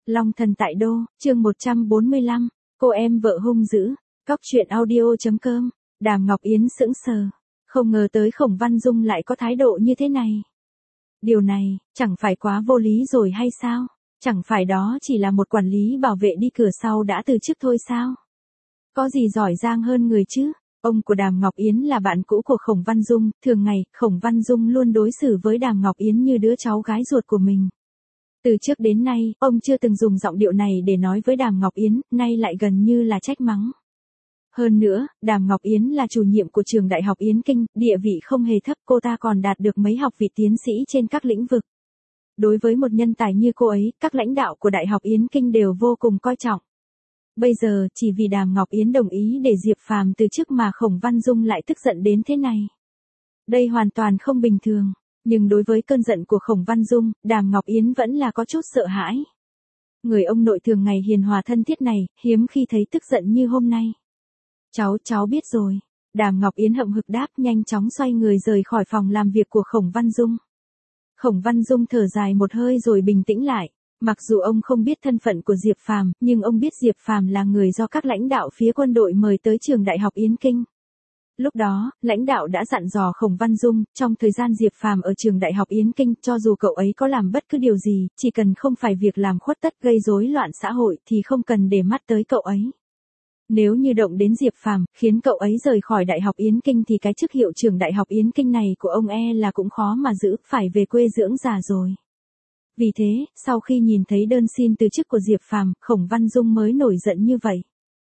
Long thần tại đô, chương 145, cô em vợ hung dữ, Cóc truyện audio.com, Đàm Ngọc Yến sững sờ, không ngờ tới Khổng Văn Dung lại có thái độ như thế này. Điều này, chẳng phải quá vô lý rồi hay sao? Chẳng phải đó chỉ là một quản lý bảo vệ đi cửa sau đã từ chức thôi sao? Có gì giỏi giang hơn người chứ? Ông của Đàm Ngọc Yến là bạn cũ của Khổng Văn Dung, thường ngày, Khổng Văn Dung luôn đối xử với Đàm Ngọc Yến như đứa cháu gái ruột của mình. Từ trước đến nay, ông chưa từng dùng giọng điệu này để nói với Đàm Ngọc Yến, nay lại gần như là trách mắng. Hơn nữa, Đàm Ngọc Yến là chủ nhiệm của trường Đại học Yến Kinh, địa vị không hề thấp, cô ta còn đạt được mấy học vị tiến sĩ trên các lĩnh vực. Đối với một nhân tài như cô ấy, các lãnh đạo của Đại học Yến Kinh đều vô cùng coi trọng. Bây giờ, chỉ vì Đàm Ngọc Yến đồng ý để Diệp Phàm từ chức mà Khổng Văn Dung lại tức giận đến thế này. Đây hoàn toàn không bình thường, nhưng đối với cơn giận của Khổng Văn Dung, Đàm Ngọc Yến vẫn là có chút sợ hãi. Người ông nội thường ngày hiền hòa thân thiết này, hiếm khi thấy tức giận như hôm nay. Cháu biết rồi. Đàm Ngọc Yến hậm hực đáp, nhanh chóng xoay người rời khỏi phòng làm việc của Khổng Văn Dung. Khổng Văn Dung thở dài một hơi rồi bình tĩnh lại. Mặc dù ông không biết thân phận của Diệp Phàm, nhưng ông biết Diệp Phàm là người do các lãnh đạo phía quân đội mời tới trường Đại học Yến Kinh. Lúc đó, lãnh đạo đã dặn dò Khổng Văn Dung, trong thời gian Diệp Phàm ở trường Đại học Yến Kinh, cho dù cậu ấy có làm bất cứ điều gì, chỉ cần không phải việc làm khuất tất gây rối loạn xã hội thì không cần để mắt tới cậu ấy. Nếu như động đến Diệp Phàm, khiến cậu ấy rời khỏi Đại học Yến Kinh thì cái chức hiệu trưởng Đại học Yến Kinh này của ông là cũng khó mà giữ, phải về quê dưỡng già rồi. Vì thế, sau khi nhìn thấy đơn xin từ chức của Diệp Phàm, Khổng Văn Dung mới nổi giận như vậy.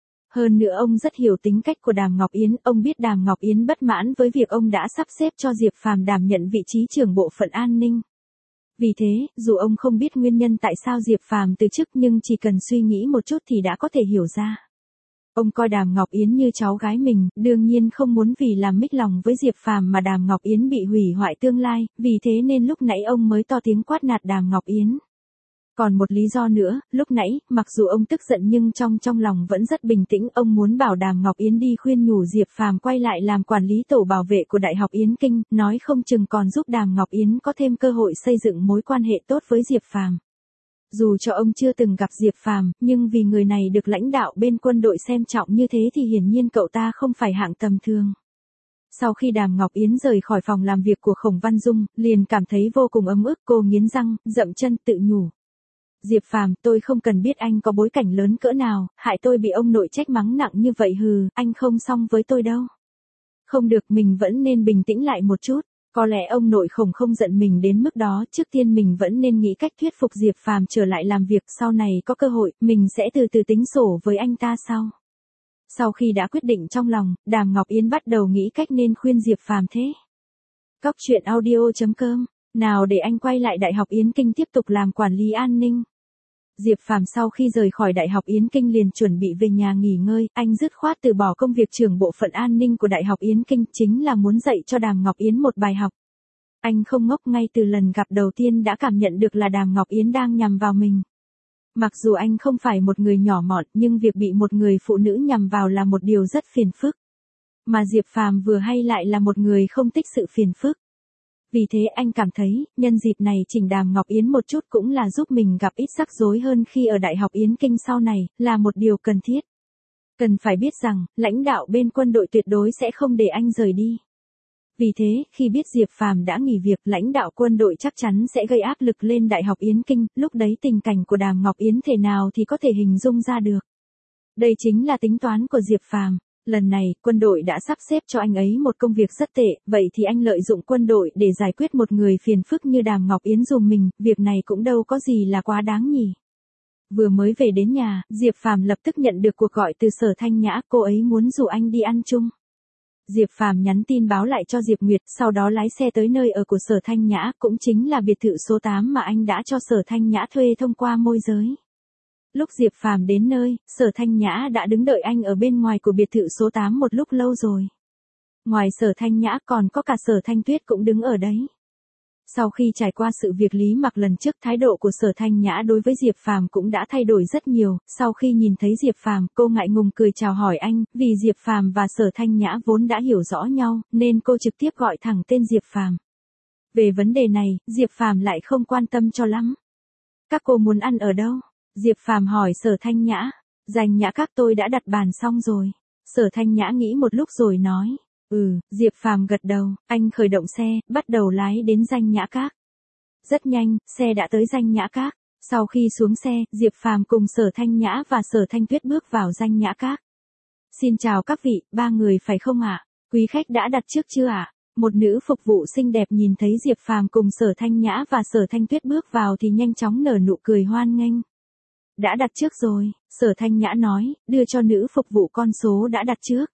Hơn nữa ông rất hiểu tính cách của Đàm Ngọc Yến, ông biết Đàm Ngọc Yến bất mãn với việc ông đã sắp xếp cho Diệp Phàm đảm nhận vị trí trưởng bộ phận an ninh. Vì thế, dù ông không biết nguyên nhân tại sao Diệp Phàm từ chức nhưng chỉ cần suy nghĩ một chút thì đã có thể hiểu ra. Ông coi Đàm Ngọc Yến như cháu gái mình, đương nhiên không muốn vì làm mích lòng với Diệp Phàm mà Đàm Ngọc Yến bị hủy hoại tương lai, vì thế nên lúc nãy ông mới to tiếng quát nạt Đàm Ngọc Yến. Còn một lý do nữa, lúc nãy, mặc dù ông tức giận nhưng trong lòng vẫn rất bình tĩnh, ông muốn bảo Đàm Ngọc Yến đi khuyên nhủ Diệp Phàm quay lại làm quản lý tổ bảo vệ của Đại học Yến Kinh, nói không chừng còn giúp Đàm Ngọc Yến có thêm cơ hội xây dựng mối quan hệ tốt với Diệp Phàm. Dù cho ông chưa từng gặp Diệp Phàm, nhưng vì người này được lãnh đạo bên quân đội xem trọng như thế thì hiển nhiên cậu ta không phải hạng tầm thường. Sau khi Đàm Ngọc Yến rời khỏi phòng làm việc của Khổng Văn Dung, liền cảm thấy vô cùng ấm ức, cô nghiến răng, dậm chân tự nhủ. Diệp Phàm, tôi không cần biết anh có bối cảnh lớn cỡ nào, hại tôi bị ông nội trách mắng nặng như vậy hừ, anh không xong với tôi đâu. Không được, mình vẫn nên bình tĩnh lại một chút. Có lẽ ông nội Khổng không giận mình đến mức đó, trước tiên mình vẫn nên nghĩ cách thuyết phục Diệp Phàm trở lại làm việc, sau này có cơ hội, mình sẽ từ từ tính sổ với anh ta sau. Sau khi đã quyết định trong lòng, Đàm Ngọc Yến bắt đầu nghĩ cách nên khuyên Diệp Phàm thế. Cóc truyện audio.com, nào để anh quay lại Đại học Yến Kinh tiếp tục làm quản lý an ninh. Diệp Phàm sau khi rời khỏi Đại học Yến Kinh liền chuẩn bị về nhà nghỉ ngơi, anh dứt khoát từ bỏ công việc trưởng bộ phận an ninh của Đại học Yến Kinh, chính là muốn dạy cho Đàm Ngọc Yến một bài học. Anh không ngốc, ngay từ lần gặp đầu tiên đã cảm nhận được là Đàm Ngọc Yến đang nhằm vào mình. Mặc dù anh không phải một người nhỏ mọn, nhưng việc bị một người phụ nữ nhằm vào là một điều rất phiền phức. Mà Diệp Phàm vừa hay lại là một người không thích sự phiền phức. Vì thế anh cảm thấy, nhân dịp này chỉnh Đàm Ngọc Yến một chút cũng là giúp mình gặp ít rắc rối hơn khi ở Đại học Yến Kinh sau này, là một điều cần thiết. Cần phải biết rằng, lãnh đạo bên quân đội tuyệt đối sẽ không để anh rời đi. Vì thế, khi biết Diệp Phàm đã nghỉ việc, lãnh đạo quân đội chắc chắn sẽ gây áp lực lên Đại học Yến Kinh, lúc đấy tình cảnh của Đàm Ngọc Yến thế nào thì có thể hình dung ra được. Đây chính là tính toán của Diệp Phàm. Lần này, quân đội đã sắp xếp cho anh ấy một công việc rất tệ, vậy thì anh lợi dụng quân đội để giải quyết một người phiền phức như Đàm Ngọc Yến dùm mình, việc này cũng đâu có gì là quá đáng nhỉ. Vừa mới về đến nhà, Diệp Phàm lập tức nhận được cuộc gọi từ Sở Thanh Nhã, cô ấy muốn rủ anh đi ăn chung. Diệp Phàm nhắn tin báo lại cho Diệp Nguyệt, sau đó lái xe tới nơi ở của Sở Thanh Nhã, cũng chính là biệt thự số 8 mà anh đã cho Sở Thanh Nhã thuê thông qua môi giới. Lúc Diệp Phàm đến nơi, Sở Thanh Nhã đã đứng đợi anh ở bên ngoài của biệt thự số 8 một lúc lâu rồi. Ngoài Sở Thanh Nhã còn có cả Sở Thanh Tuyết cũng đứng ở đấy. Sau khi trải qua sự việc Lý Mặc lần trước, thái độ của Sở Thanh Nhã đối với Diệp Phàm cũng đã thay đổi rất nhiều. Sau khi nhìn thấy Diệp Phàm, cô ngại ngùng cười chào hỏi anh, vì Diệp Phàm và Sở Thanh Nhã vốn đã hiểu rõ nhau, nên cô trực tiếp gọi thẳng tên Diệp Phàm. Về vấn đề này, Diệp Phàm lại không quan tâm cho lắm. Các cô muốn ăn ở đâu? Diệp Phàm hỏi Sở Thanh Nhã. Danh Nhã Các tôi đã đặt bàn xong rồi. Sở Thanh Nhã nghĩ một lúc rồi nói. Diệp Phàm gật đầu, anh khởi động xe, bắt đầu lái đến Danh Nhã Các. Rất nhanh, xe đã tới Danh Nhã Các. Sau khi xuống xe, Diệp Phàm cùng Sở Thanh Nhã và Sở Thanh Tuyết bước vào Danh Nhã Các. Xin chào các vị, 3 người phải không ạ? Quý khách đã đặt trước chưa ạ? Một nữ phục vụ xinh đẹp nhìn thấy Diệp Phàm cùng Sở Thanh Nhã và Sở Thanh Tuyết bước vào thì nhanh chóng nở nụ cười hoan nghênh. Đã đặt trước rồi, Sở Thanh Nhã nói, đưa cho nữ phục vụ con số đã đặt trước.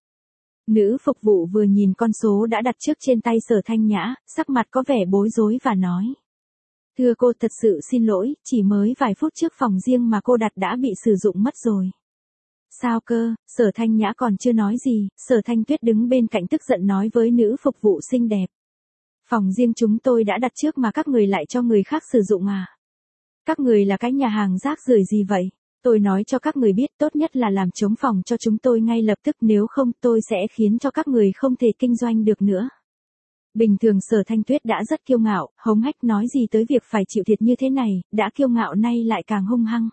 Nữ phục vụ vừa nhìn con số đã đặt trước trên tay Sở Thanh Nhã, sắc mặt có vẻ bối rối và nói. Thưa cô, thật sự xin lỗi, chỉ mới vài phút trước phòng riêng mà cô đặt đã bị sử dụng mất rồi. Sao cơ? Sở Thanh Nhã còn chưa nói gì, Sở Thanh Tuyết đứng bên cạnh tức giận nói với nữ phục vụ xinh đẹp. Phòng riêng chúng tôi đã đặt trước mà các người lại cho người khác sử dụng à? Các người là cái nhà hàng rác rưởi gì vậy? Tôi nói cho các người biết tốt nhất là làm trống phòng cho chúng tôi ngay lập tức, nếu không tôi sẽ khiến cho các người không thể kinh doanh được nữa. Bình thường Sở Thanh Tuyết đã rất kiêu ngạo, hống hách nói gì tới việc phải chịu thiệt như thế này, đã kiêu ngạo nay lại càng hung hăng.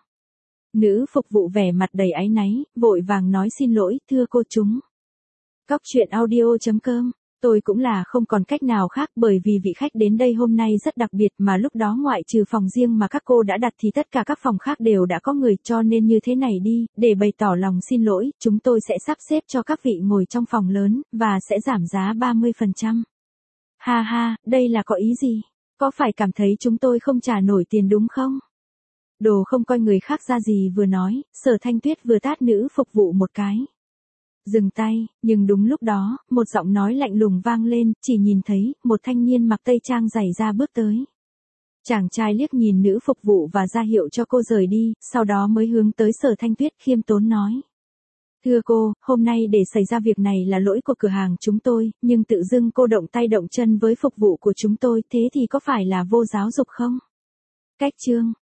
Nữ phục vụ vẻ mặt đầy áy náy, vội vàng nói xin lỗi, thưa cô chúng. Cóc truyện audio.com. Tôi cũng là không còn cách nào khác, bởi vì vị khách đến đây hôm nay rất đặc biệt mà lúc đó ngoại trừ phòng riêng mà các cô đã đặt thì tất cả các phòng khác đều đã có người, cho nên như thế này đi, để bày tỏ lòng xin lỗi, chúng tôi sẽ sắp xếp cho các vị ngồi trong phòng lớn, và sẽ giảm giá 30%. Ha ha, đây là có ý gì? Có phải cảm thấy chúng tôi không trả nổi tiền đúng không? Đồ không coi người khác ra gì, vừa nói, Sở Thanh Tuyết vừa tát nữ phục vụ một cái. Dừng tay, nhưng đúng lúc đó, một giọng nói lạnh lùng vang lên, chỉ nhìn thấy, một thanh niên mặc tây trang giày da bước tới. Chàng trai liếc nhìn nữ phục vụ và ra hiệu cho cô rời đi, sau đó mới hướng tới Sở Thanh Tuyết khiêm tốn nói. Thưa cô, hôm nay để xảy ra việc này là lỗi của cửa hàng chúng tôi, nhưng tự dưng cô động tay động chân với phục vụ của chúng tôi, thế thì có phải là vô giáo dục không? Cách chương.